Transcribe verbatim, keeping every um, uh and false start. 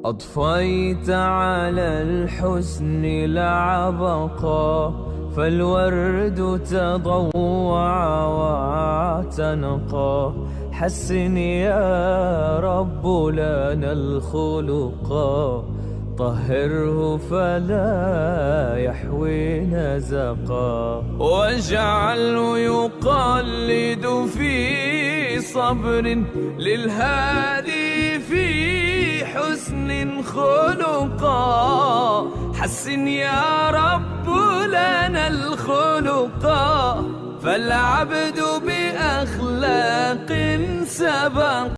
أضفيت على الحسن العبقى، فالورد تضوع واعتنقا. حسن يا رب لنا الخلقا، طهره فلا يحوي نزقا. واجعله يقلد في صبر للهادي في حسن خلقا. حسن يا رب لنا الخلقا، فالعبد بأخلاق سبق.